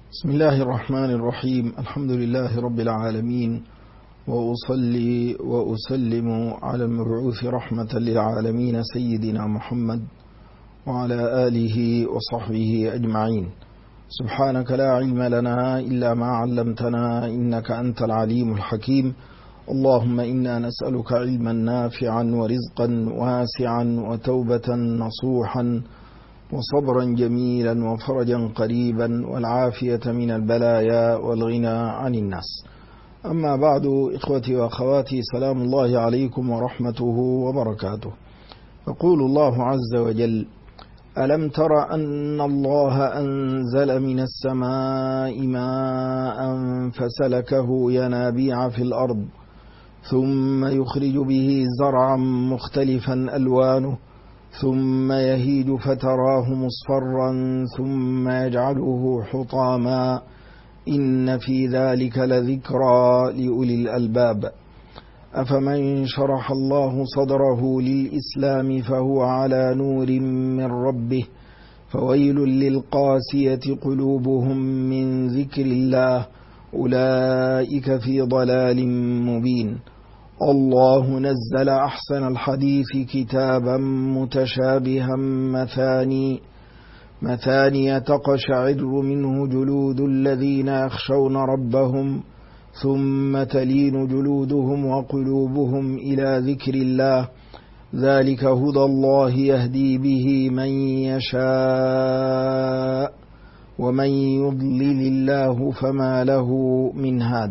بسم الله الرحمن الرحيم. الحمد لله رب العالمين، وأصلي وأسلم على المبعوث رحمة للعالمين سيدنا محمد وعلى آله وصحبه أجمعين. سبحانك لا علم لنا إلا ما علمتنا إنك أنت العليم الحكيم. اللهم إنا نسألك علما نافعا ورزقا واسعا وتوبة نصوحا وصبرا جميلا وفرجا قريبا والعافية من البلايا والغنى عن الناس. أما بعد، إخوتي وأخواتي، سلام الله عليكم ورحمته وبركاته. يقول الله عز وجل: ألم تر أن الله أنزل من السماء ماء فسلكه ينابيع في الأرض ثم يخرج به زرعا مختلفا ألوانه ثم يهيج فتراه مصفرا ثم يجعله حطاما إن في ذلك لذكرى لأولي الألباب. أفمن شرح الله صدره للإسلام فهو على نور من ربه فويل للقاسية قلوبهم من ذكر الله أولئك في ضلال مبين. الله نزل أحسن الحديث كتابا متشابها مثاني تقشعر منه جلود الذين يخشون ربهم ثم تلين جلودهم وقلوبهم إلى ذكر الله ذلك هدى الله يهدي به من يشاء ومن يضلل الله فما له من هاد.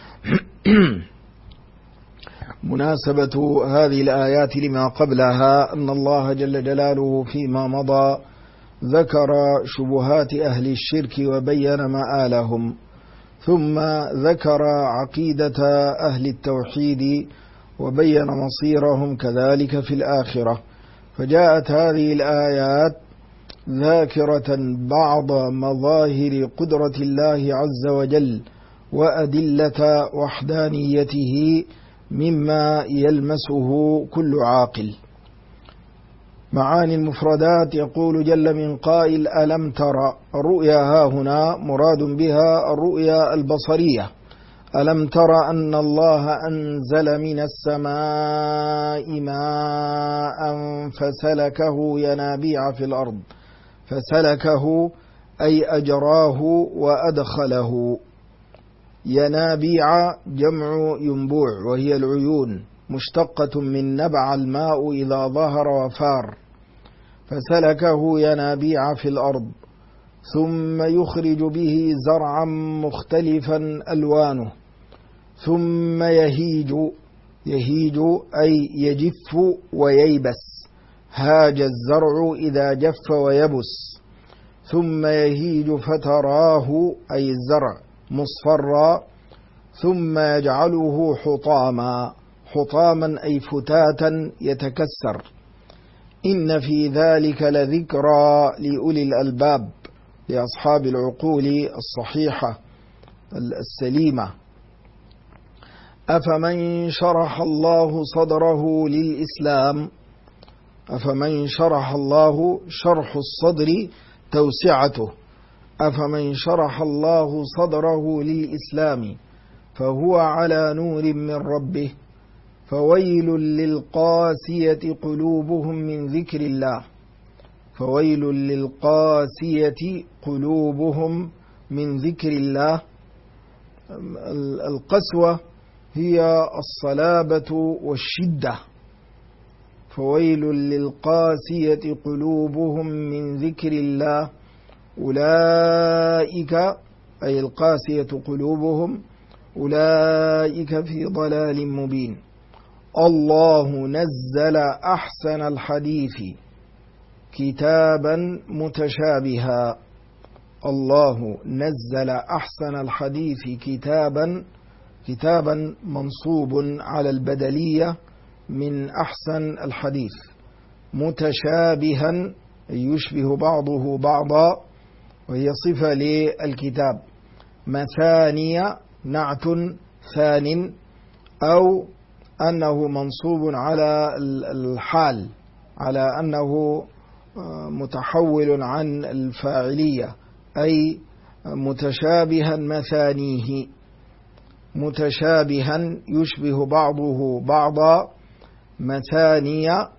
مناسبة هذه الآيات لما قبلها أن الله جل جلاله فيما مضى ذكر شبهات أهل الشرك وبين مآلهم، ثم ذكر عقيدة أهل التوحيد وبين مصيرهم كذلك في الآخرة. فجاءت هذه الآيات ذاكرة بعض مظاهر قدرة الله عز وجل وأدلة وحدانيته مما يلمسه كل عاقل. معاني المفردات: يقول جل من قائل: ألم ترى. الرؤيا هاهنا مراد بها الرؤيا البصرية. ألم ترى أن الله أنزل من السماء ماء فسلكه ينابيع في الأرض. فسلكه أي أجراه وأدخله. ينابيع جمع ينبوع وهي العيون، مشتقة من نبع الماء إذا ظهر وفار. فسلكه ينابيع في الأرض ثم يخرج به زرعا مختلفا ألوانه ثم يهيج أي يجف وييبس. هاج الزرع إذا جف ويبس. ثم يهيج فتراه أي الزرع مصفرا ثم يجعله حطاما أي فتاتا يتكسر. إن في ذلك لذكرى لأولي الألباب، لأصحاب العقول الصحيحة السليمة. أفمن شرح الله صدره للإسلام. أفمن شرح الله، شرح الصدر توسعته. أفمن شرح الله صدره للإسلام فهو على نور من ربه فويل للقاسية قلوبهم من ذكر الله. فويل للقاسية قلوبهم من ذكر الله. القسوة هي الصلابة والشدة. فويل للقاسية قلوبهم من ذكر الله أولئك أي القاسية قلوبهم أولئك في ضلال مبين. الله نزل أحسن الحديث كتابا متشابها. الله نزل أحسن الحديث كتابا منصوب على البدلية من أحسن الحديث، متشابها يشبه بعضه بعضا وهي صفة للكتاب. مثانية نعت ثان، أو أنه منصوب على الحال، على أنه متحول عن الفاعلية، أي متشابها مثانيه، متشابها يشبه بعضه بعضا، مثانية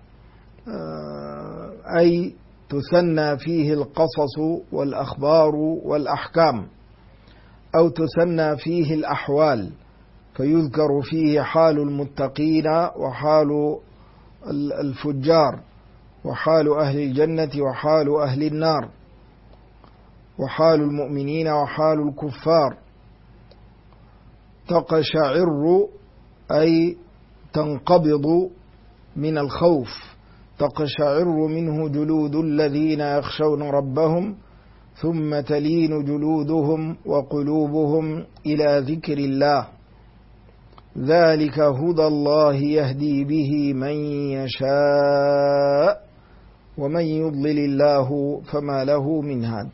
أي تثنى فيه القصص والأخبار والأحكام، أو تثنى فيه الأحوال، فيذكر فيه حال المتقين وحال الفجار، وحال أهل الجنة وحال أهل النار، وحال المؤمنين وحال الكفار. تقشعر أي تنقبض من الخوف، تقشعر منه جلود الذين يخشون ربهم ثم تلين جلودهم وقلوبهم إلى ذكر الله، ذلك هدى الله يهدي به من يشاء ومن يضلل الله فما له من هاد.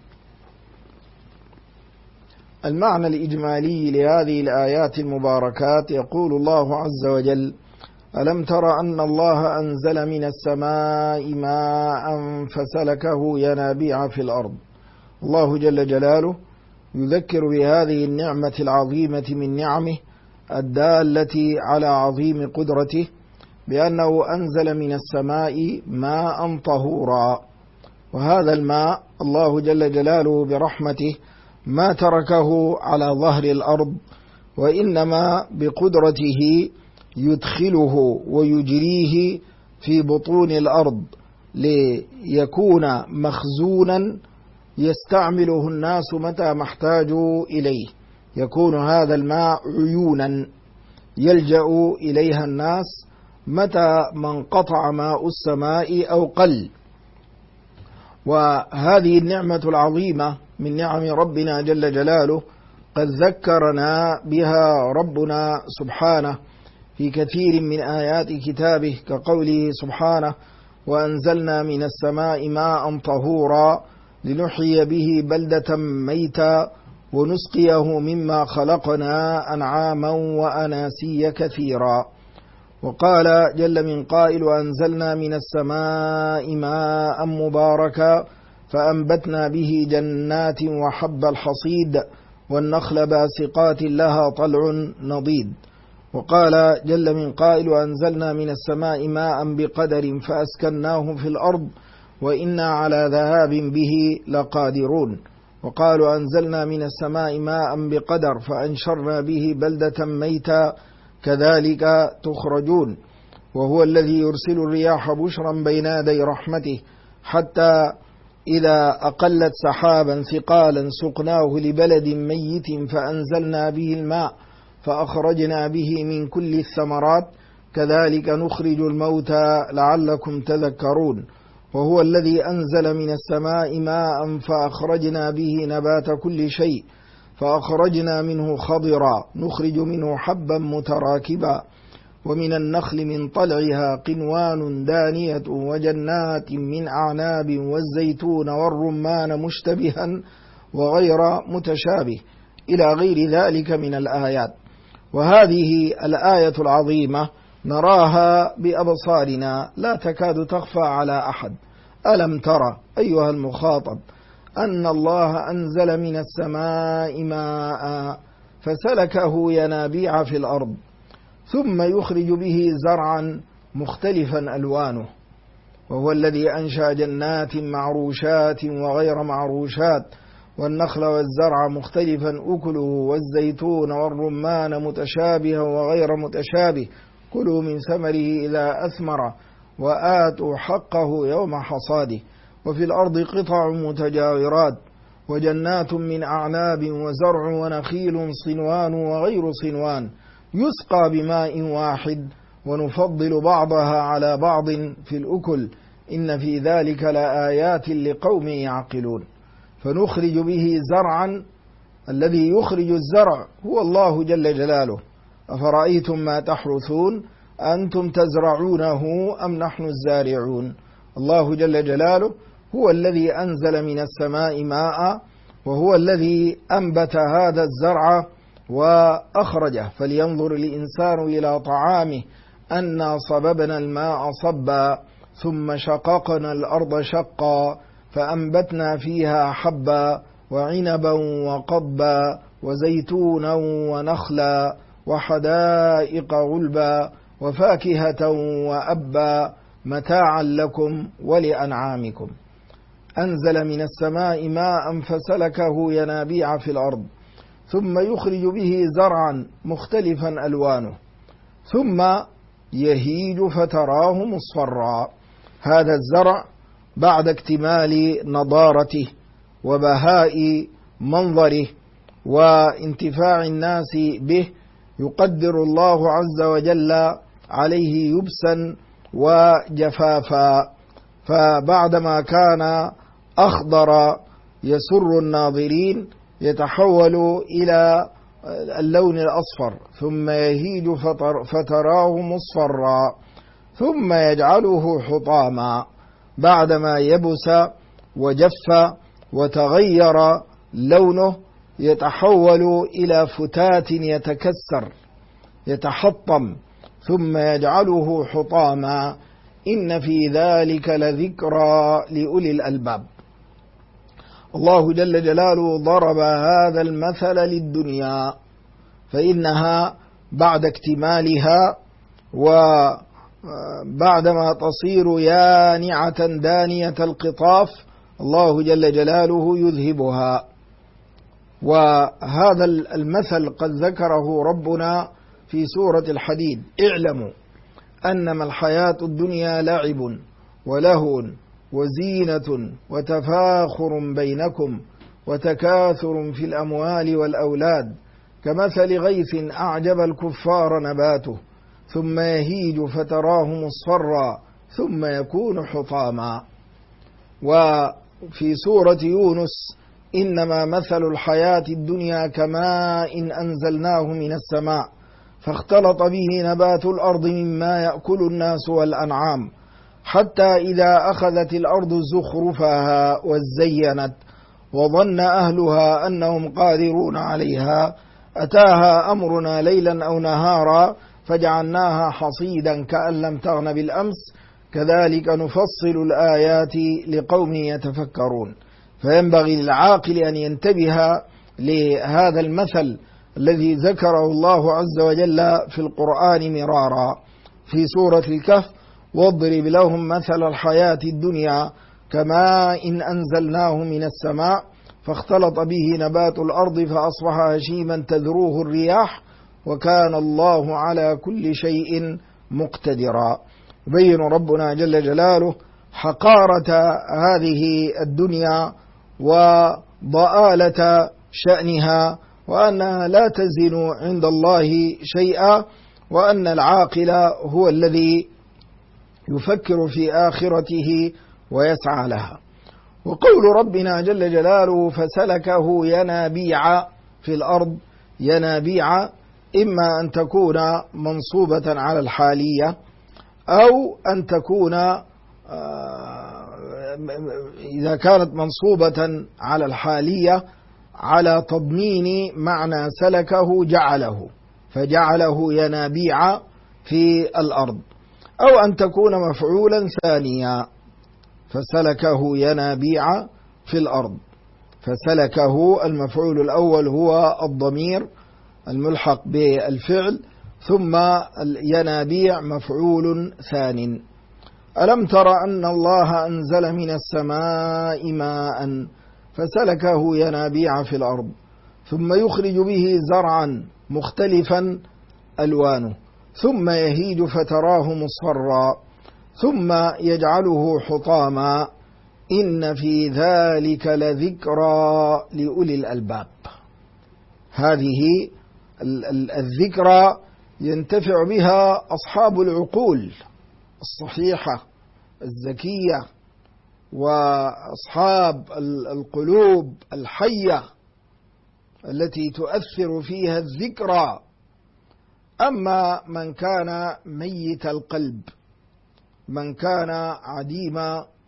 المعنى الإجمالي لهذه الآيات المباركات: يقول الله عز وجل: ألم تر أن الله أنزل من السماء ماء فسلكه ينابيع في الأرض. الله جل جلاله يذكر بهذه النعمة العظيمة من نعمه الدالة على عظيم قدرته بأنه أنزل من السماء ماء طهورا، وهذا الماء الله جل جلاله برحمته ما تركه على ظهر الأرض، وإنما بقدرته يدخله ويجريه في بطون الأرض ليكون مخزونا يستعمله الناس متى ما احتاجوا إليه. يكون هذا الماء عيونا يلجأ إليها الناس متى ما انقطع ماء السماء أو قل. وهذه النعمة العظيمة من نعم ربنا جل جلاله قد ذكرنا بها ربنا سبحانه في كثير من آيات كتابه، كقوله سبحانه: وأنزلنا من السماء ماء طهورا لنحيي به بلدة ميتا ونسقيه مما خلقنا أنعاما وأناسيا كثيرا. وقال جل من قائل: وأنزلنا من السماء ماء مباركا فأنبتنا به جنات وحب الحصيد والنخل باسقات لها طلع نضيد. وقال جل من قائل: وأنزلنا من السماء ماء بقدر فأسكناه في الأرض وإنا على ذهاب به لقادرون. وقالوا: أنزلنا من السماء ماء بقدر فأنشرنا به بلدة ميتا كذلك تخرجون. وهو الذي يرسل الرياح بشرا بين يدي رحمته حتى إذا أقلت سحابا ثقالا سقناه لبلد ميت فأنزلنا به الماء فأخرجنا به من كل الثمرات كذلك نخرج الموتى لعلكم تذكرون. وهو الذي أنزل من السماء ماء فأخرجنا به نبات كل شيء فأخرجنا منه خضرا نخرج منه حبا متراكبا ومن النخل من طلعها قنوان دانية وجنات من أعناب والزيتون والرمان مشتبها وغير متشابه إلى غير ذلك من الآيات. وهذه الآية العظيمة نراها بأبصارنا لا تكاد تخفى على أحد. ألم ترى أيها المخاطب أن الله أنزل من السماء ماء فسلكه ينابيع في الأرض ثم يخرج به زرعا مختلفا ألوانه، وهو الذي أنشأ جنات معروشات وغير معروشات والنخل والزرع مختلفا أكله والزيتون والرمان متشابها وغير متشابه كلوا من ثمره إذا أثمر وآتوا حقه يوم حصاده. وفي الأرض قطع متجاورات وجنات من أعناب وزرع ونخيل صنوان وغير صنوان يسقى بماء واحد ونفضل بعضها على بعض في الأكل إن في ذلك لآيات لقوم يعقلون. فنخرج به زرعا، الذي يخرج الزرع هو الله جل جلاله. أفرأيتم ما تحرثون أنتم تزرعونه أم نحن الزارعون. الله جل جلاله هو الذي أنزل من السماء ماء وهو الذي أنبت هذا الزرع وأخرجه. فلينظر الإنسان إلى طعامه أنا صببنا الماء صبا ثم شققنا الأرض شقا فأنبتنا فيها حبا وعنبا وقضبا وزيتونا ونخلا وحدائق غلبا وفاكهة وأبا متاعا لكم ولأنعامكم. أنزل من السماء ماء فسلكه ينابيع في الأرض ثم يخرج به زرعا مختلفا ألوانه ثم يهيج فتراه مصفرا. هذا الزرع بعد اكتمال نضارته وبهاء منظره وانتفاع الناس به يقدر الله عز وجل عليه يبسا وجفافا، فبعدما كان أخضر يسر الناظرين يتحول إلى اللون الأصفر ثم يهيج فتراه مصفرا ثم يجعله حطاما بعدما يبس وجف وتغير لونه يتحول إلى فتات يتكسر يتحطم ثم يجعله حطاما. إن في ذلك لذكرى لأولي الألباب. الله جل جلاله ضرب هذا المثل للدنيا فإنها بعد اكتمالها وبعدما تصير يانعة دانية القطاف الله جل جلاله يذهبها. وهذا المثل قد ذكره ربنا في سورة الحديد: اعلموا أنما الحياة الدنيا لعب ولهو وزينة وتفاخر بينكم وتكاثر في الأموال والأولاد كمثل غيث أعجب الكفار نباته ثم يهيج فتراه مصفرا ثم يكون حطاما. وفي سورة يونس: إنما مثل الحياة الدنيا كماء أنزلناه من السماء فاختلط به نبات الأرض مما يأكل الناس والأنعام حتى إذا أخذت الأرض زخرفها وزينت وظن أهلها أنهم قادرون عليها أتاها أمرنا ليلا أو نهارا فجعلناها حصيدا كأن لم تغن بالأمس كذلك نفصل الآيات لقوم يتفكرون. فينبغي للعاقل أن ينتبه لهذا المثل الذي ذكره الله عز وجل في القرآن مرارا في سورة الكهف: واضرب لهم مثل الحياة الدنيا كماء أنزلناه من السماء فاختلط به نبات الأرض فأصبح هشيما تذروه الرياح وكان الله على كل شيء مقتدرا. يبين ربنا جل جلاله حقارة هذه الدنيا وضآلة شأنها وأنها لا تزن عند الله شيئا وأن العاقل هو الذي يفكر في آخرته ويسعى لها. وقول ربنا جل جلاله: فسلكه ينابيع في الأرض. ينابيع إما أن تكون منصوبة على الحالية أو أن تكون إذا كانت منصوبة على الحالية على تضمين معنى سلكه جعله فجعله ينابيع في الأرض، أو أن تكون مفعولا ثانيا فسلكه ينابيع في الأرض. فسلكه المفعول الأول هو الضمير الملحق بالفعل ثم ينابيع مفعول ثان. ألم تر أن الله أنزل من السماء ماء فسلكه ينابيع في الأرض ثم يخرج به زرعا مختلفا ألوانه ثم يهيج فتراه مصفرا ثم يجعله حطاما إن في ذلك لذكرى لأولي الألباب. هذه الذكرى ينتفع بها أصحاب العقول الصحيحة الذكية وأصحاب القلوب الحية التي تؤثر فيها الذكرى. أما من كان ميت القلب، من كان عديم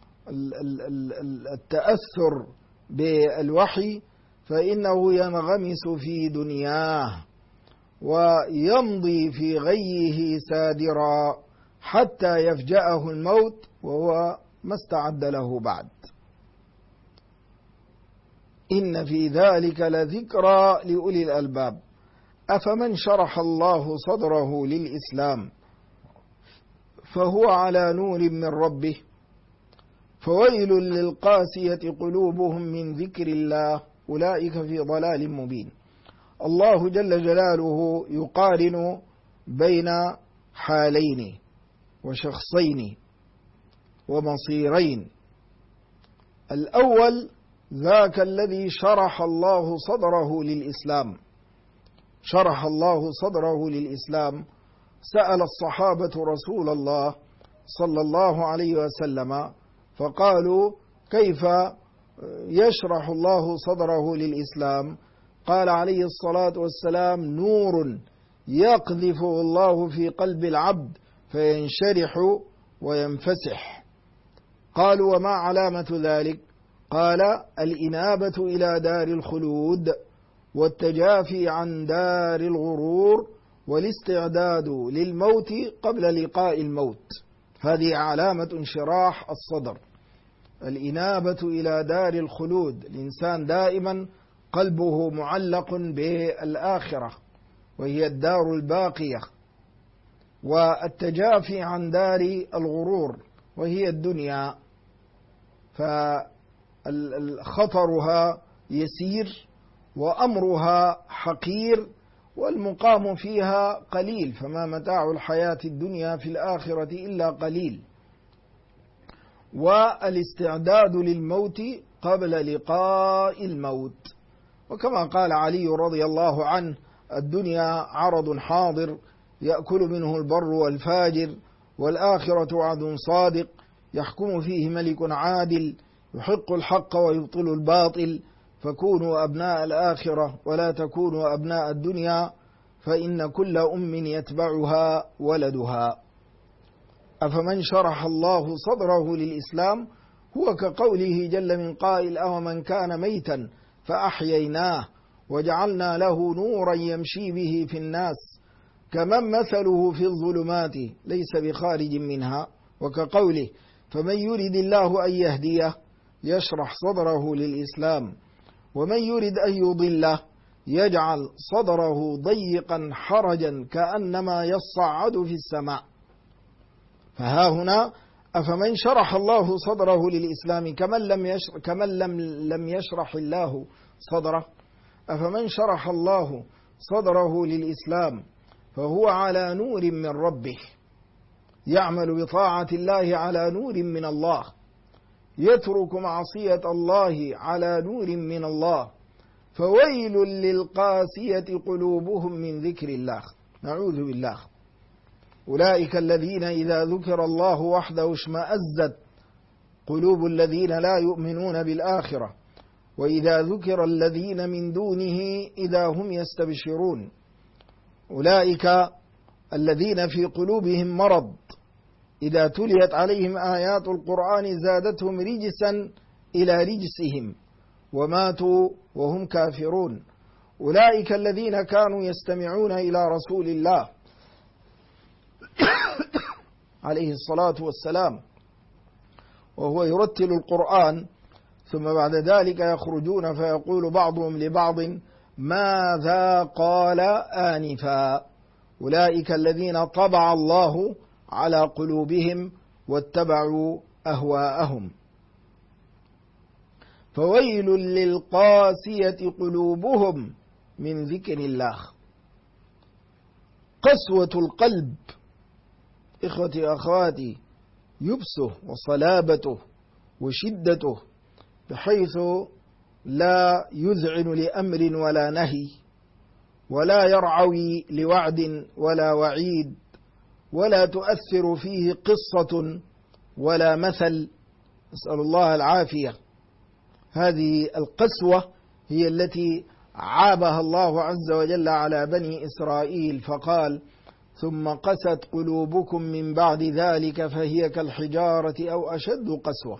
التأثر بالوحي، فإنه ينغمس في دنياه ويمضي في غيه سادرا حتى يفجأه الموت وهو ما استعد له بعد. إن في ذلك لذكرى لأولي الألباب أفمن شرح الله صدره للإسلام فهو على نور من ربه فويل للقاسية قلوبهم من ذكر الله أولئك في ضلال مبين. الله جل جلاله يقارن بين حالين وشخصين ومصيرين. الأول ذاك الذي شرح الله صدره للإسلام، شرح الله صدره للإسلام. سأل الصحابة رسول الله صلى الله عليه وسلم فقالوا كيف يشرح الله صدره للإسلام؟ قال عليه الصلاة والسلام نور يقذفه الله في قلب العبد فينشرح وينفسح. قالوا وما علامة ذلك؟ قال الإنابة إلى دار الخلود والتجافي عن دار الغرور والاستعداد للموت قبل لقاء الموت. هذه علامة انشراح الصدر، الإنابة إلى دار الخلود. الإنسان دائما قلبه معلق بالآخرة وهي الدار الباقية، والتجافي عن دار الغرور وهي الدنيا، فخطرها يسير وأمرها حقير والمقام فيها قليل، فما متاع الحياة الدنيا في الآخرة إلا قليل. والاستعداد للموت قبل لقاء الموت، وكما قال علي رضي الله عنه الدنيا عرض حاضر يأكل منه البر والفاجر، والآخرة وعد صادق يحكم فيه ملك عادل يحق الحق ويبطل الباطل، فكونوا أبناء الآخرة ولا تكونوا أبناء الدنيا فإن كل أم يتبعها ولدها. أفمن شرح الله صدره للإسلام هو كقوله جل من قائل أومن كان ميتا فأحييناه وجعلنا له نورا يمشي به في الناس كمن مثله في الظلمات ليس بخارج منها، وكقوله فمن يرد الله أن يهديه يشرح صدره للإسلام ومن يرد أن يضله يجعل صدره ضيقا حرجا كأنما يصعد في السماء. فها هنا أفمن شرح الله صدره للإسلام كمن لم يشرح الله صدره. أفمن شرح الله صدره للإسلام فهو على نور من ربه يعمل بطاعة الله على نور من الله، يترك معصية الله على نور من الله، فويل للقاسية قلوبهم من ذكر الله. نعوذ بالله. أولئك الذين إذا ذكر الله وحده اشمأزت قلوب الذين لا يؤمنون بالآخرة وإذا ذكر الذين من دونه إذا هم يستبشرون. أولئك الذين في قلوبهم مرض إذا تليت عليهم آيات القرآن زادتهم رجسا إلى رجسهم وماتوا وهم كافرون. أولئك الذين كانوا يستمعون إلى رسول الله عليه الصلاة والسلام وهو يرتل القرآن ثم بعد ذلك يخرجون فيقول بعضهم لبعض ماذا قال آنفا. أولئك الذين طبع الله على قلوبهم واتبعوا أهواءهم. فويل للقاسية قلوبهم من ذكر الله. قسوة القلب إخوتي أخواتي يبسه وصلابته وشدته بحيث لا يذعن لأمر ولا نهي ولا يرعوي لوعد ولا وعيد ولا تؤثر فيه قصة ولا مثل، نسأل الله العافية. هذه القسوة هي التي عابها الله عز وجل على بني إسرائيل فقال ثم قست قلوبكم من بعد ذلك فهي كالحجارة أو أشد قسوة.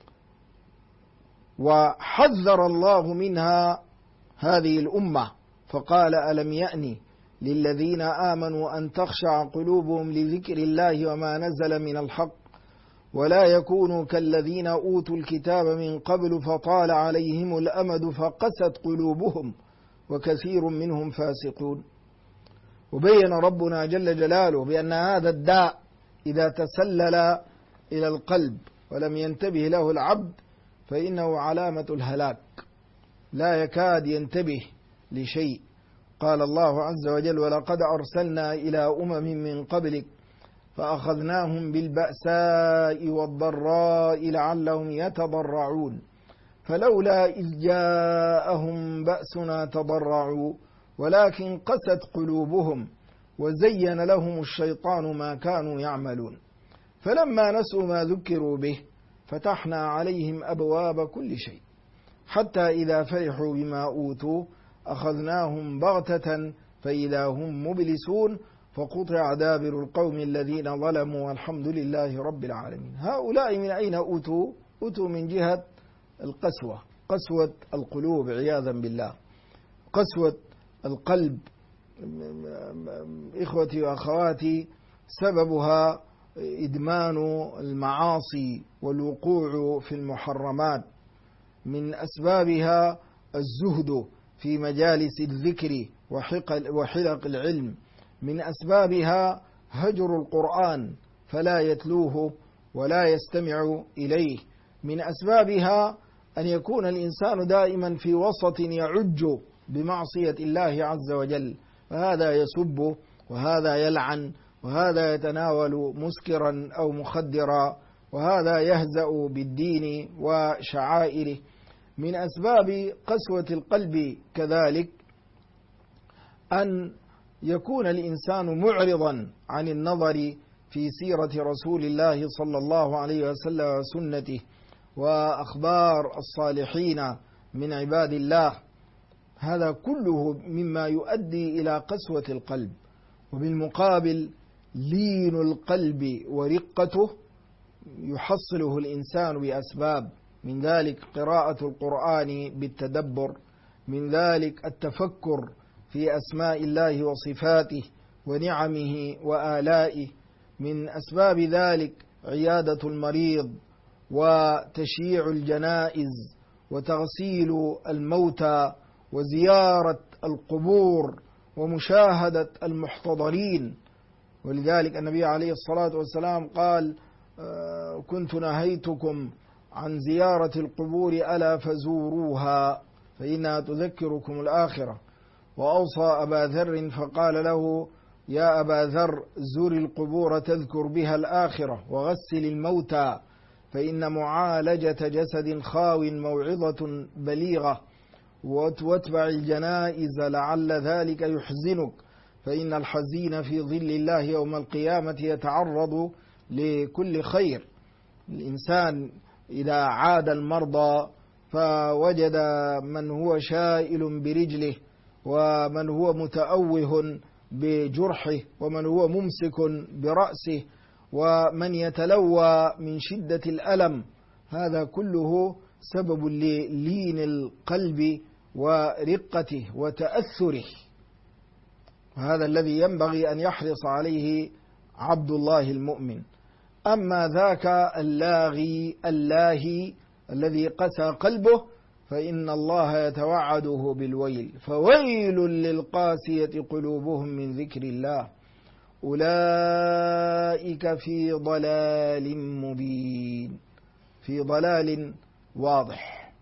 وحذر الله منها هذه الأمة فقال ألم يأن للذين آمنوا أن تخشع قلوبهم لذكر الله وما نزل من الحق ولا يكونوا كالذين أوتوا الكتاب من قبل فطال عليهم الأمد فقست قلوبهم وكثير منهم فاسقون. وبين ربنا جل جلاله بأن هذا الداء إذا تسلل إلى القلب ولم ينتبه له العبد فإنه علامة الهلاك، لا يكاد ينتبه لشيء. قال الله عز وجل: ولقد أرسلنا إلى أمم من قبلك فأخذناهم بالبأساء والضراء لعلهم يتضرعون فلولا إذ جاءهم بأسنا تضرعوا ولكن قست قلوبهم وزين لهم الشيطان ما كانوا يعملون فلما نسوا ما ذكروا به فتحنا عليهم أبواب كل شيء حتى إذا فرحوا بما أوتوا أخذناهم بغتة فإذا هم مبلسون فقطع دابر القوم الذين ظلموا والحمد لله رب العالمين. هؤلاء من أين أوتوا؟ أوتوا من جهة القسوة، قسوة القلوب عياذا بالله، قسوة القلب. إخوتي وأخواتي، سببها إدمان المعاصي والوقوع في المحرمات، من أسبابها الزهد في مجالس الذكر وحلق العلم، من أسبابها هجر القرآن فلا يتلوه ولا يستمع إليه، من أسبابها أن يكون الإنسان دائما في وسط يعج بمعصية الله عز وجل، فهذا يسب وهذا يلعن وهذا يتناول مسكرا أو مخدرا وهذا يهزأ بالدين وشعائره. من أسباب قسوة القلب كذلك أن يكون الإنسان معرضا عن النظر في سيرة رسول الله صلى الله عليه وسلم وسنته وأخبار الصالحين من عباد الله، هذا كله مما يؤدي إلى قسوة القلب. وبالمقابل لين القلب ورقته يحصله الإنسان بأسباب، من ذلك قراءة القرآن بالتدبر، من ذلك التفكر في أسماء الله وصفاته ونعمه وآلائه، من أسباب ذلك عيادة المريض وتشييع الجنائز وتغسيل الموتى وزيارة القبور ومشاهدة المحتضرين. ولذلك النبي عليه الصلاة والسلام قال: كنت نهيتكم عن زيارة القبور ألا فزوروها فإنها تذكركم الآخرة. وأوصى أبا ذر فقال له: يا أبا ذر زور القبور تذكر بها الآخرة وغسل الموتى فإن معالجة جسد خاو موعظة بليغة واتبع الجنائز لعل ذلك يحزنك فإن الحزين في ظل الله يوم القيامة يتعرض لكل خير. الإنسان إذا عاد المرضى فوجد من هو شائل برجله ومن هو متأوه بجرحه ومن هو ممسك برأسه ومن يتلوى من شدة الألم، هذا كله سبب للين القلب ورقته وتأثره. هذا الذي ينبغي أن يحرص عليه عبد الله المؤمن. أما ذاك اللاهي الذي قسى قلبه فإن الله يتوعده بالويل، فويل للقاسية قلوبهم من ذكر الله أولئك في ضلال مبين، في ضلال واضح،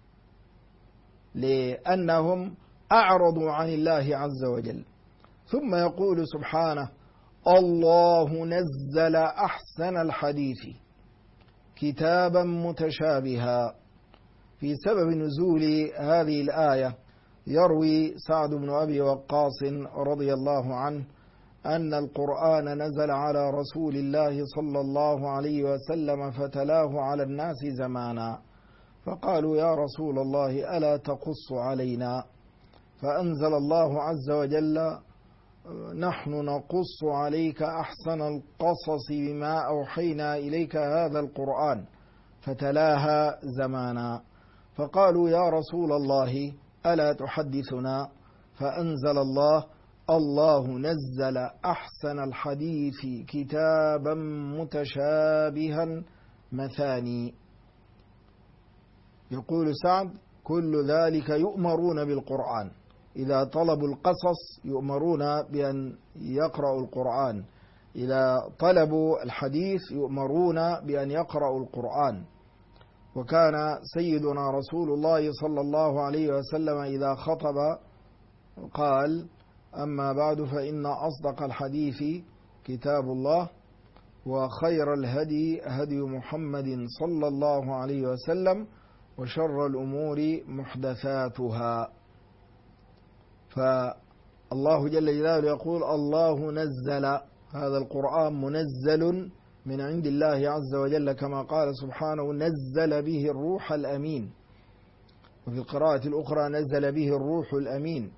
لأنهم أعرضوا عن الله عز وجل. ثم يقول سبحانه: الله نزل أحسن الحديث كتابا متشابها. في سبب نزول هذه الآية يروي سعد بن أبي وقاص رضي الله عنه أن القرآن نزل على رسول الله صلى الله عليه وسلم فتلاه على الناس زمانا، فقالوا: يا رسول الله ألا تقص علينا؟ فأنزل الله عز وجل: نحن نقص عليك أحسن القصص بما أوحينا إليك هذا القرآن، فتلاها زمانا. فقالوا: يا رسول الله ألا تحدثنا؟ فأنزل الله: الله نزل أحسن الحديث كتابا متشابها مثاني. يقول سعد: كل ذلك يؤمرون بالقرآن، إذا طلبوا القصص يؤمرون بأن يقرأوا القرآن، إذا طلبوا الحديث يؤمرون بأن يقرأوا القرآن. وكان سيدنا رسول الله صلى الله عليه وسلم إذا خطب قال: أما بعد، فإن أصدق الحديث كتاب الله، وخير الهدي هدي محمد صلى الله عليه وسلم، وشر الأمور محدثاتها. فالله جل جلاله يقول: الله نزل هذا القرآن منزل من عند الله عز وجل، كما قال سبحانه: نزل به الروح الأمين. وفي القراءة الأخرى: نزل به الروح الأمين.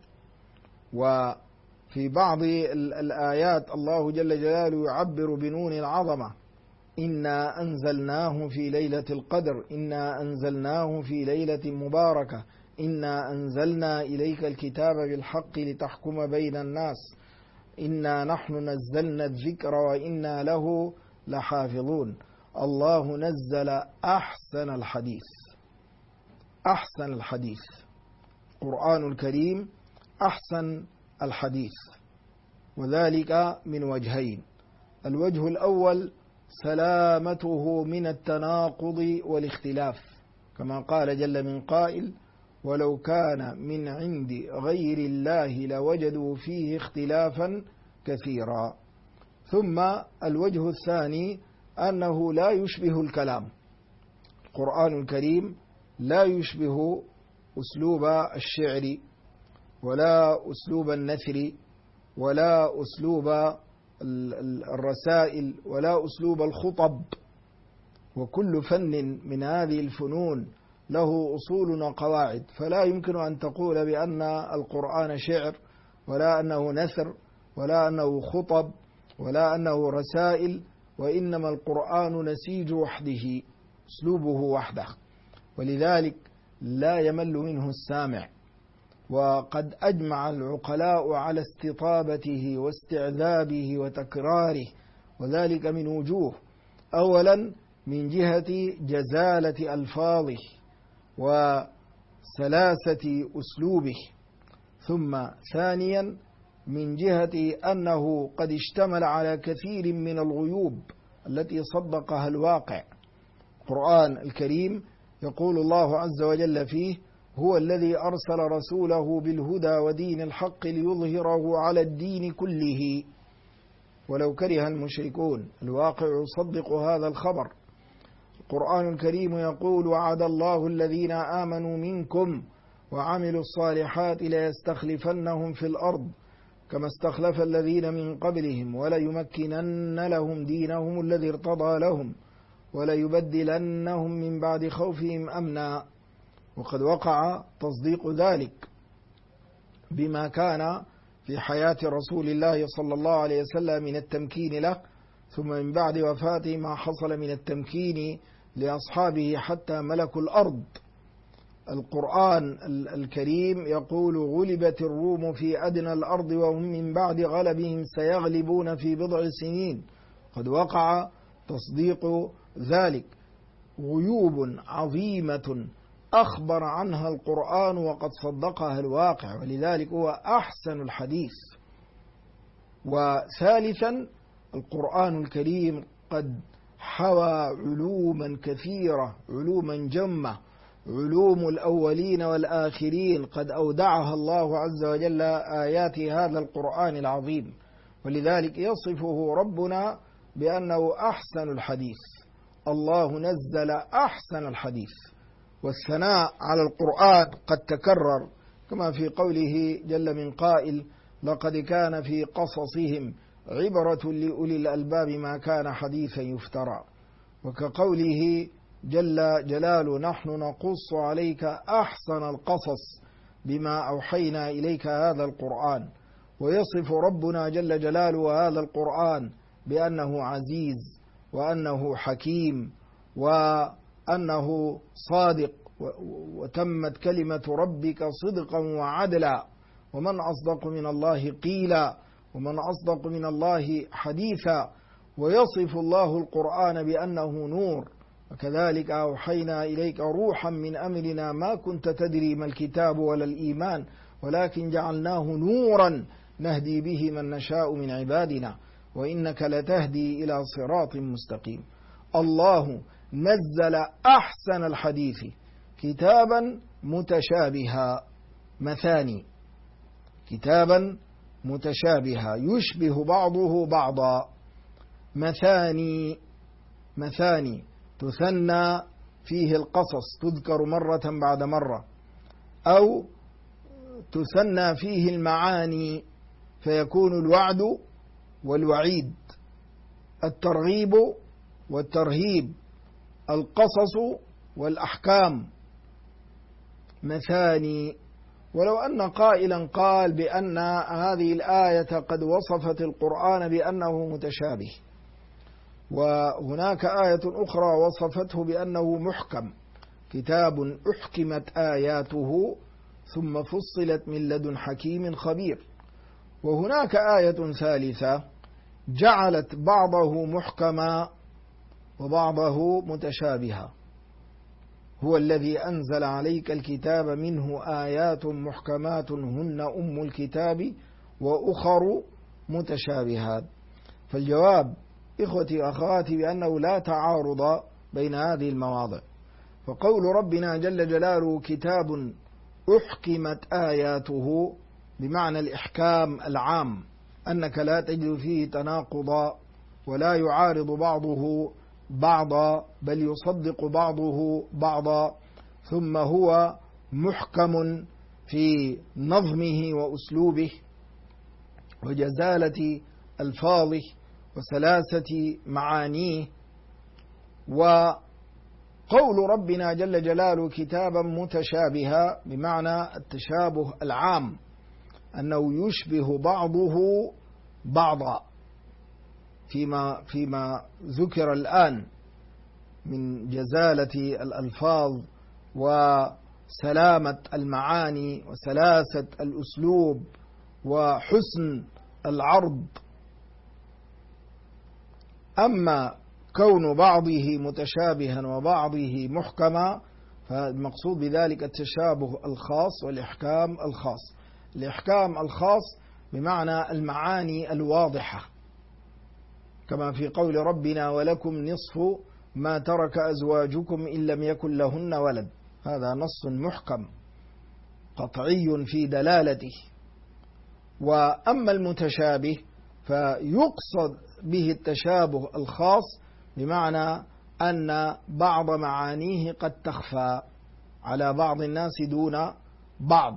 وفي بعض الآيات الله جل جلاله يعبر بنون العظمة: إنا أنزلناه في ليلة القدر، إنا أنزلناه في ليلة مباركة، إنا أنزلنا إليك الكتاب بالحق لتحكم بين الناس، إنا نحن نزلنا الذكر وإنا له لحافظون. الله نزل أحسن الحديث، أحسن الحديث. القرآن الكريم أحسن الحديث، وذلك من وجهين: الوجه الأول سلامته من التناقض والاختلاف، كما قال جل من قائل: ولو كان من عند غير الله لوجدوا فيه اختلافا كثيرا. ثم الوجه الثاني أنه لا يشبه الكلام. القرآن الكريم لا يشبه أسلوب الشعر، ولا أسلوب النثر، ولا أسلوب الرسائل، ولا أسلوب الخطب. وكل فن من هذه الفنون له أصول وقواعد، فلا يمكن أن تقول بأن القرآن شعر، ولا أنه نثر، ولا أنه خطب، ولا أنه رسائل، وإنما القرآن نسيج وحده، أسلوبه وحده، ولذلك لا يمل منه السامع. وقد أجمع العقلاء على استطابته واستعذابه وتكراره، وذلك من وجوه: أولا من جهة جزالة ألفاظه وسلاسة أسلوبه، ثم ثانيا من جهة أنه قد اشتمل على كثير من الغيوب التي صدقها الواقع. القرآن الكريم يقول الله عز وجل فيه: هو الذي أرسل رسوله بالهدى ودين الحق ليظهره على الدين كله ولو كره المشركون. الواقع يصدق هذا الخبر. القرآن الكريم يقول: وعد الله الذين آمنوا منكم وعملوا الصالحات ليستخلفنهم في الأرض كما استخلف الذين من قبلهم وليمكنن لهم دينهم الذي ارتضى لهم وليبدلنهم من بعد خوفهم أمنا. وقد وقع تصديق ذلك بما كان في حياة رسول الله صلى الله عليه وسلم من التمكين له، ثم من بعد وفاته ما حصل من التمكين لأصحابه حتى ملكوا الأرض. القرآن الكريم يقول: غلبت الروم في أدنى الأرض وهم من بعد غلبهم سيغلبون في بضع سنين. قد وقع تصديق ذلك. غيوب عظيمة أخبر عنها القرآن وقد صدقها الواقع، ولذلك هو أحسن الحديث. وثالثا القرآن الكريم قد حوى علوما كثيرة، علوما جمة، علوم الأولين والآخرين، قد أودعها الله عز وجل آيات هذا القرآن العظيم، ولذلك يصفه ربنا بأنه أحسن الحديث. الله نزل أحسن الحديث. والثناء على القرآن قد تكرر، كما في قوله جل من قائل: لقد كان في قصصهم عبرة لأولي الألباب ما كان حديثا يفترى. وكقوله جل جلاله: نحن نقص عليك أحسن القصص بما أوحينا إليك هذا القرآن. ويصف ربنا جل جلاله هذا القرآن بأنه عزيز، وأنه حكيم، وأنه صادق، وتمت كلمة ربك صدقا وعدلا، ومن أصدق من الله قيلا، ومن أصدق من الله حديثا. ويصف الله القرآن بأنه نور، وكذلك أوحينا إليك روحا من أمرنا ما كنت تدري ما الكتاب ولا الإيمان ولكن جعلناه نورا نهدي به من نشاء من عبادنا وإنك لتهدي إلى صراط مستقيم. الله نزل أحسن الحديث كتابا متشابها مثاني، كتابا متشابها يشبه بعضه بعضا، مثاني تثنى فيه القصص تذكر مرة بعد مرة، أو تثنى فيه المعاني فيكون الوعد والوعيد، الترغيب والترهيب، القصص والأحكام، مثاني. ولو أن قائلا قال بأن هذه الآية قد وصفت القرآن بأنه متشابه، وهناك آية أخرى وصفته بأنه محكم، كتاب أحكمت آياته ثم فصلت من لدن حكيم خبير، وهناك آية ثالثة جعلت بعضه محكما وبعضه متشابها، هو الذي أنزل عليك الكتاب منه آيات محكمات هن أم الكتاب وأخر متشابهات. فالجواب إخوتي وأخواتي بأنه لا تعارض بين هذه المواضع، فقول ربنا جل جلاله كتاب أحكمت آياته بمعنى الإحكام العام، أنك لا تجد فيه تناقضا ولا يعارض بعضه بعضا بل يصدق بعضه بعضا، ثم هو محكم في نظمه وأسلوبه وجزالة ألفاظه وسلاسة معانيه. وقول ربنا جل جلاله كتابا متشابها بمعنى التشابه العام، أنه يشبه بعضه بعضا فيما ذكر الآن من جزالة الألفاظ وسلامة المعاني وسلاسة الأسلوب وحسن العرض. أما كون بعضه متشابها وبعضه محكما فالمقصود بذلك التشابه الخاص والإحكام الخاص. الإحكام الخاص بمعنى المعاني الواضحة، كما في قول ربنا ولكم نصف ما ترك أزواجكم إن لم يكن لهن ولد، هذا نص محكم قطعي في دلالته. وأما المتشابه فيقصد به التشابه الخاص بمعنى أن بعض معانيه قد تخفى على بعض الناس دون بعض،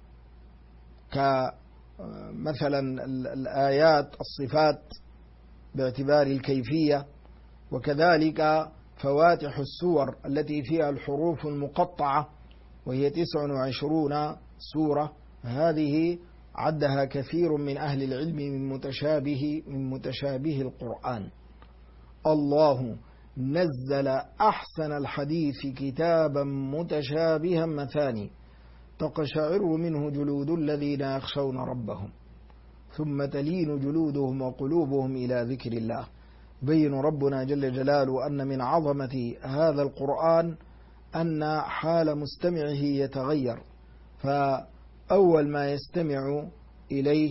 كمثلا الآيات الصفات باعتبار الكيفية، وكذلك فواتح السور التي فيها الحروف المقطعة وهي 29 سورة، هذه عدها كثير من أهل العلم من متشابه القرآن. الله نزل أحسن الحديث كتابا متشابها مثاني تقشعر منه جلود الذين يخشون ربهم ثم تلين جلودهم وقلوبهم إلى ذكر الله. بين ربنا جل جلاله أن من عظمة هذا القرآن أن حال مستمعه يتغير، فأول ما يستمع إليه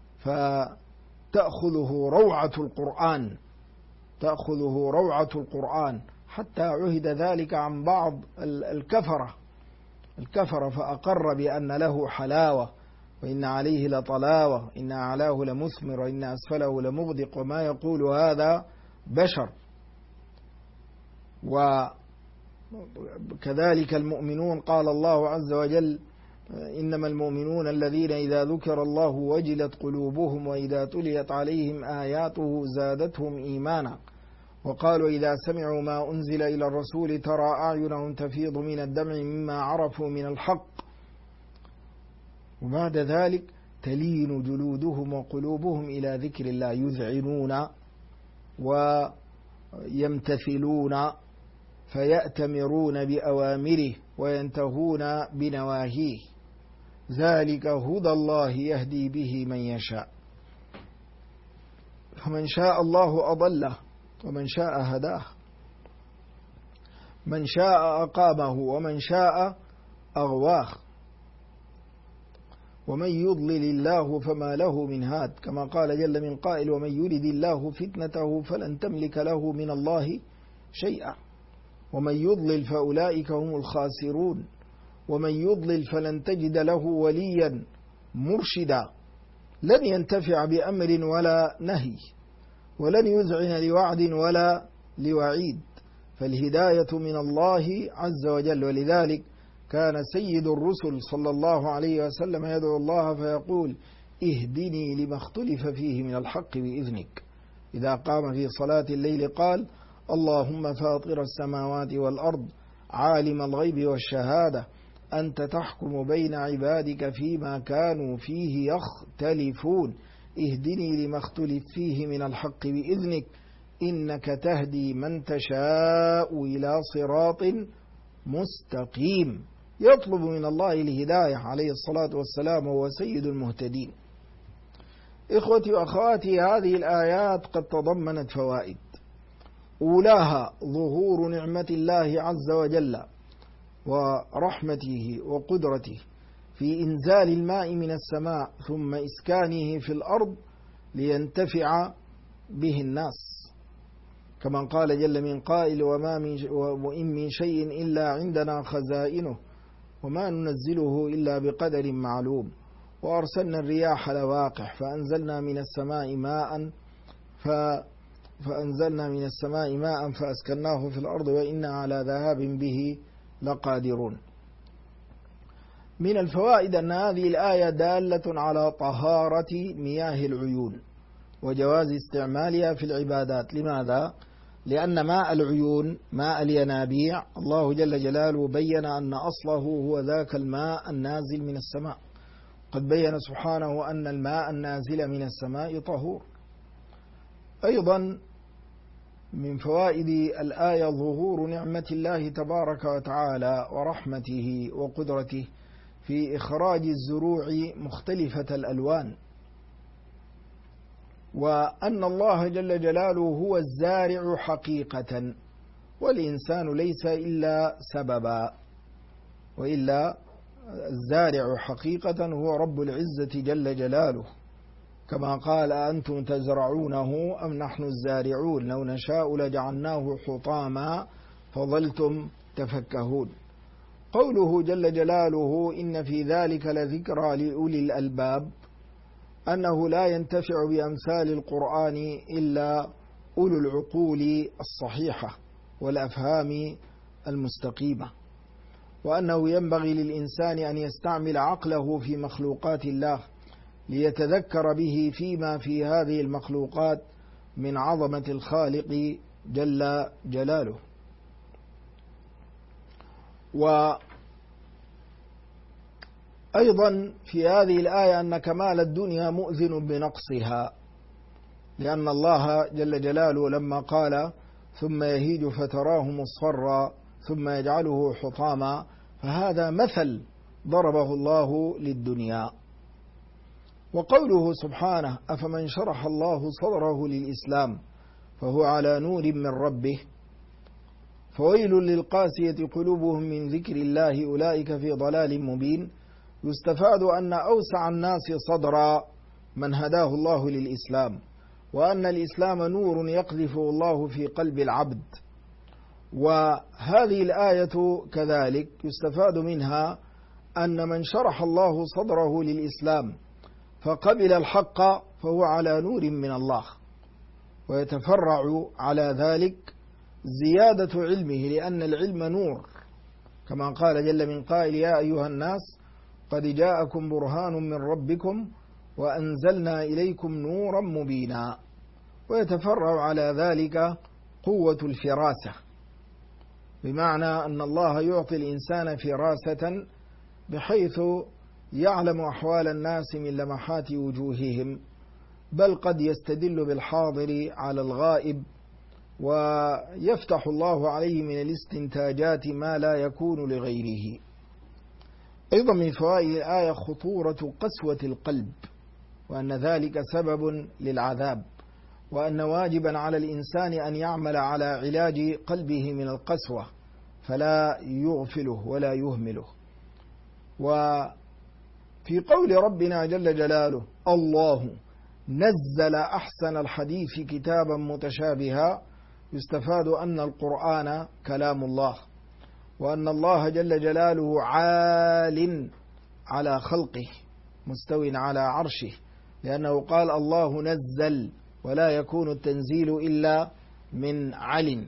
فتأخذه روعة القرآن حتى عهد ذلك عن بعض الكفرة فأقر بأن له حلاوة وإن عليه لطلاوة إن أعلاه لمثمر وإن أسفله لمغدق وما يقول هذا بشر. وكذلك المؤمنون قال الله عز وجل إنما المؤمنون الذين إذا ذكر الله وجلت قلوبهم وإذا تليت عليهم آياته زادتهم إيمانا وقالوا إذا سمعوا ما أنزل إلى الرسول ترى أعينهم تفيض من الدمع مما عرفوا من الحق وبعد ذلك تلين جلودهم وقلوبهم إلى ذكر الله يذعنون ويمتثلون فيأتمرون بأوامره وينتهون بنواهيه ذلك هدى الله يهدي به من يشاء فمن شاء الله أضله ومن شاء هداه. من شاء أقامه ومن شاء أغواه، ومن يضلل الله فما له من هاد، كما قال جل من قائل: ومن يرد الله فتنته فلن تملك له من الله شيئا، ومن يضلل فأولئك هم الخاسرون، ومن يضلل فلن تجد له وليا مرشدا، لن ينتفع بأمر ولا نهي، ولن يذعن لوعد ولا لوعيد، فالهداية من الله عز وجل. ولذلك كان سيد الرسل صلى الله عليه وسلم يدعو الله فيقول: اهدني لما اختلف فيه من الحق بإذنك. إذا قام في صلاة الليل قال: اللهم فاطر السماوات والأرض عالم الغيب والشهادة أنت تحكم بين عبادك فيما كانوا فيه يختلفون اهدني لما اختلف فيه من الحق بإذنك إنك تهدي من تشاء إلى صراط مستقيم. يطلب من الله الهداية عليه الصلاة والسلام، وهو سيد المهتدين. إخوتي وأخواتي، هذه الآيات قد تضمنت فوائد، أولاها ظهور نعمة الله عز وجل ورحمته وقدرته في إنزال الماء من السماء ثم إسكانه في الأرض لينتفع به الناس، كما قال جل من قائل: وإن من شيء إلا عندنا خزائنه وما ننزله إلا بقدر معلوم، وأرسلنا الرياح لواقح فأنزلنا من السماء ماء فأسكناه في الأرض وإنا على ذهاب به لقادرون. من الفوائد أن هذه الآية دالة على طهارة مياه العيون وجواز استعمالها في العبادات. لماذا؟ لأن ماء العيون ماء الينابيع الله جل جلاله بين أن أصله هو ذاك الماء النازل من السماء، قد بين سبحانه أن الماء النازل من السماء طهور. أيضا من فوائد الآية ظهور نعمة الله تبارك وتعالى ورحمته وقدرته في إخراج الزروع مختلفة الألوان، وأن الله جل جلاله هو الزارع حقيقة، والإنسان ليس إلا سببا، وإلا الزارع حقيقة هو رب العزة جل جلاله، كما قال: أنتم تزرعونه أم نحن الزارعون لو نشاء لجعلناه حطاما فظلتم تفكهون. قوله جل جلاله: إن في ذلك لذكرى لأولي الألباب، أنه لا ينتفع بأمثال القرآن إلا أولو العقول الصحيحة والأفهام المستقيمة، وأنه ينبغي للإنسان أن يستعمل عقله في مخلوقات الله ليتذكر به فيما في هذه المخلوقات من عظمة الخالق جل جلاله. وأيضا في هذه الآية أن كمال الدنيا مؤذن بنقصها، لأن الله جل جلاله لما قال: ثم يهيج فتراه مصفرا ثم يجعله حطاما، فهذا مثل ضربه الله للدنيا. وقوله سبحانه: أفمن شرح الله صدره للإسلام فهو على نور من ربه فويل للقاسية قلوبهم من ذكر الله أولئك في ضلال مبين، يستفاد أن أوسع الناس صدرا من هداه الله للإسلام، وأن الإسلام نور يقذفه الله في قلب العبد. وهذه الآية كذلك يستفاد منها أن من شرح الله صدره للإسلام فقبل الحق فهو على نور من الله، ويتفرع على ذلك زيادة علمه، لأن العلم نور، كما قال جل من قائل: يا أيها الناس قد جاءكم برهان من ربكم وأنزلنا إليكم نورا مبينا. ويتفرع على ذلك قوة الفراسة، بمعنى أن الله يعطي الإنسان فراسة بحيث يعلم أحوال الناس من لمحات وجوههم، بل قد يستدل بالحاضر على الغائب، ويفتح الله عليه من الاستنتاجات ما لا يكون لغيره. أيضا من فوائد الآية خطورة قسوة القلب، وأن ذلك سبب للعذاب، وأن واجبا على الإنسان أن يعمل على علاج قلبه من القسوة، فلا يغفله ولا يهمله. وفي قول ربنا جل جلاله الله نزل أحسن الحديث كتابا متشابها، يستفاد أن القرآن كلام الله، وأن الله جل جلاله عال على خلقه مستو على عرشه، لأنه قال الله نزل، ولا يكون التنزيل إلا من عل.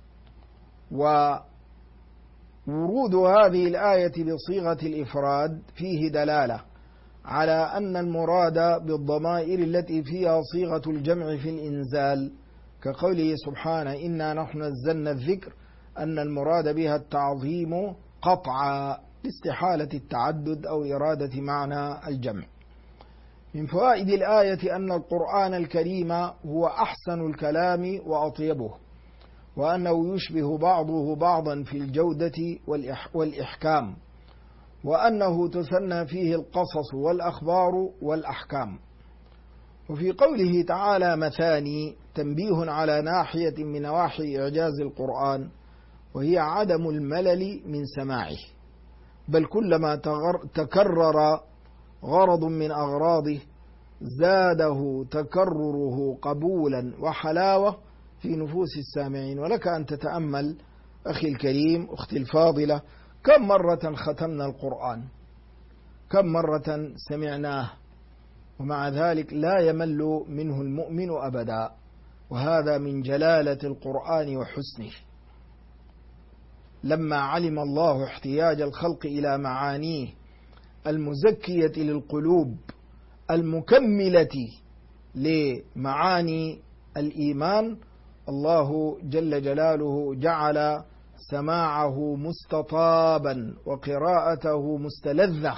وورود هذه الآية بصيغة الإفراد فيه دلالة على أن المراد بالضمائر التي فيها صيغة الجمع في الإنزال، كقوله سبحانه إنا نحن نزلنا الذكر، أن المراد بها التعظيم قطعا لاستحالة التعدد أو إرادة معنى الجمع. من فوائد الآية أن القرآن الكريم هو أحسن الكلام وأطيبه، وأنه يشبه بعضه بعضا في الجودة والإحكام، وأنه تثنى فيه القصص والأخبار والأحكام. وفي قوله تعالى مثاني تنبيه على ناحية من نواحي إعجاز القرآن، وهي عدم الملل من سماعه، بل كلما تكرر غرض من أغراضه زاده تكرره قبولا وحلاوة في نفوس السامعين. ولك أن تتأمل أخي الكريم أختي الفاضلة، كم مرة ختمنا القرآن، كم مرة سمعناه، ومع ذلك لا يمل منه المؤمن أبدا، وهذا من جلالة القرآن وحسنه. لما علم الله احتياج الخلق إلى معانيه المزكية للقلوب المكملة لمعاني الإيمان، الله جل جلاله جعل سماعه مستطابا وقراءته مستلذة،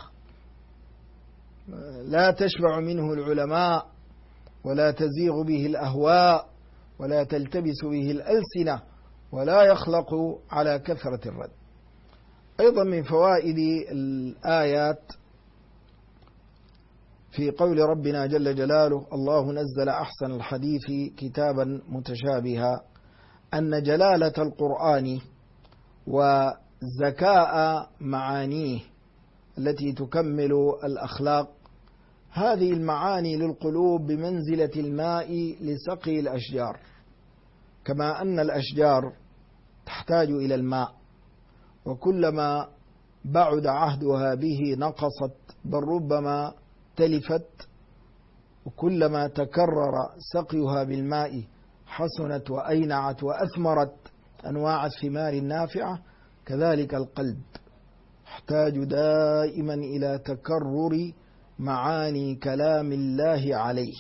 لا تشبع منه العلماء ولا تزيغ به الأهواء ولا تلتبس به الألسنة ولا يخلق على كثرة الرد. أيضا من فوائد الآيات في قول ربنا جل جلاله الله نزل أحسن الحديث كتابا متشابها، أن جلالة القرآن وزكاء معانيه التي تكمل الأخلاق، هذه المعاني للقلوب بمنزلة الماء لسقي الأشجار، كما أن الأشجار تحتاج إلى الماء، وكلما بعد عهدها به نقصت بل ربما تلفت، وكلما تكرر سقيها بالماء حسنت وأينعت وأثمرت أنواع الثمار النافعة. كذلك القلب يحتاج دائما إلى تكرر معاني كلام الله عليه،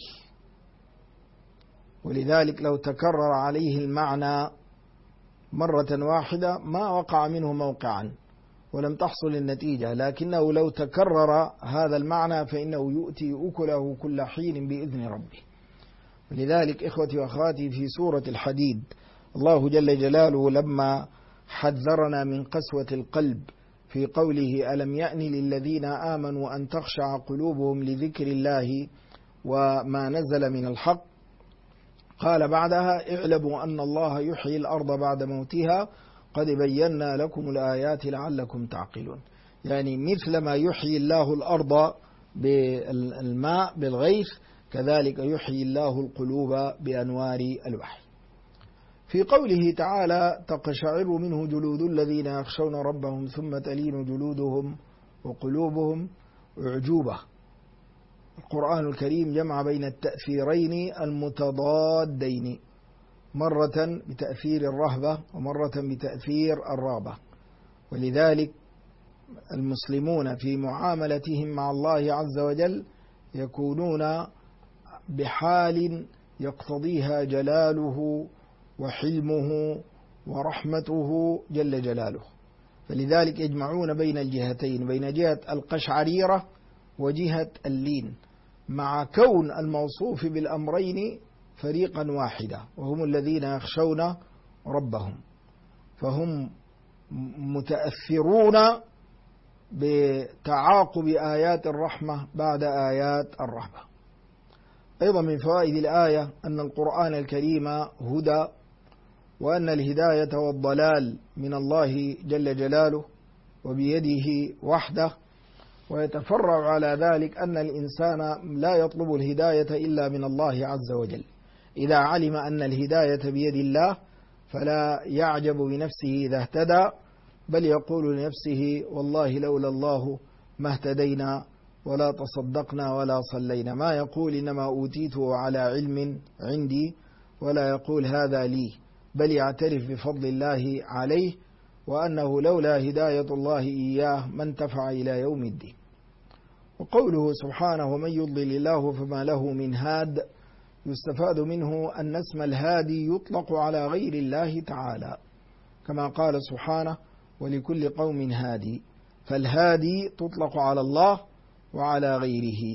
ولذلك لو تكرر عليه المعنى مرة واحدة ما وقع منه موقعا ولم تحصل النتيجة، لكنه لو تكرر هذا المعنى فإنه يؤتي أكله كل حين بإذن ربه. ولذلك إخوتي وأخواتي في سورة الحديد الله جل جلاله لما حذرنا من قسوة القلب في قوله ألم يأن للذين آمنوا أن تخشع قلوبهم لذكر الله وما نزل من الحق، قال بعدها اعلموا أن الله يحيي الأرض بعد موتها قد بينا لكم الآيات لعلكم تعقلون. يعني مثل ما يحيي الله الأرض بالماء بالغيث، كذلك يحيي الله القلوب بأنوار الوحي. في قوله تعالى تقشعر منه جلود الذين يخشون ربهم ثم تلين جلودهم وقلوبهم أعجوبة. القرآن الكريم جمع بين التأثيرين المتضادين، مرة بتأثير الرهبة ومرة بتأثير الرغبة. ولذلك المسلمون في معاملتهم مع الله عز وجل يكونون بحال يقتضيها جلاله وحلمه ورحمته جل جلاله، فلذلك يجمعون بين الجهتين، بين جهة القشعريرة وجهة اللين، مع كون الموصوف بالأمرين فريقا واحدا وهم الذين يخشون ربهم، فهم متأثرون بتعاقب آيات الرحمة بعد آيات الرهبة. أيضا من فوائد الآية أن القرآن الكريم هدى وأن الهداية والضلال من الله جل جلاله وبيده وحده. ويتفرع على ذلك أن الإنسان لا يطلب الهداية إلا من الله عز وجل. إذا علم أن الهداية بيد الله فلا يعجب بنفسه إذا اهتدى، بل يقول لنفسه والله لولا الله ما اهتدينا ولا تصدقنا ولا صلينا. ما يقول إنما أوتيته على علم عندي، ولا يقول هذا لي، بل يعترف بفضل الله عليه وأنه لولا هداية الله إياه ما انتفع إلى يوم الدين. وقوله سبحانه ومن يضلل الله فما له من هاد، يستفاد منه أن اسم الهادي يطلق على غير الله تعالى، كما قال سبحانه ولكل قوم هادي، فالهادي تطلق على الله وعلى غيره،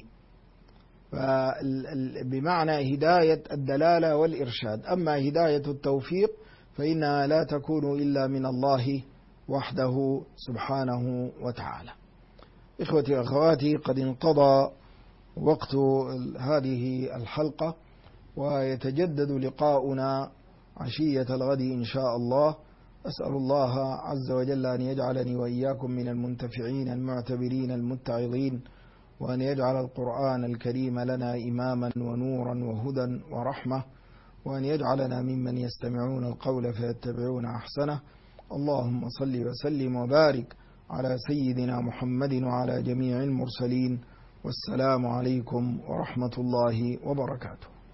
بمعنى هداية الدلالة والإرشاد. أما هداية التوفيق فإنها لا تكون إلا من الله وحده سبحانه وتعالى. إخوتي وأخواتي، قد انقضى وقت هذه الحلقة، ويتجدد لقاؤنا عشية الغد إن شاء الله. أسأل الله عز وجل أن يجعلني وإياكم من المنتفعين المعتبرين المتعظين، وأن يجعل القرآن الكريم لنا إماما ونورا وهدى ورحمة، وأن يجعلنا ممن يستمعون القول فيتبعون أحسنه. اللهم صل وسلم وبارك على سيدنا محمد وعلى جميع المرسلين، والسلام عليكم ورحمة الله وبركاته.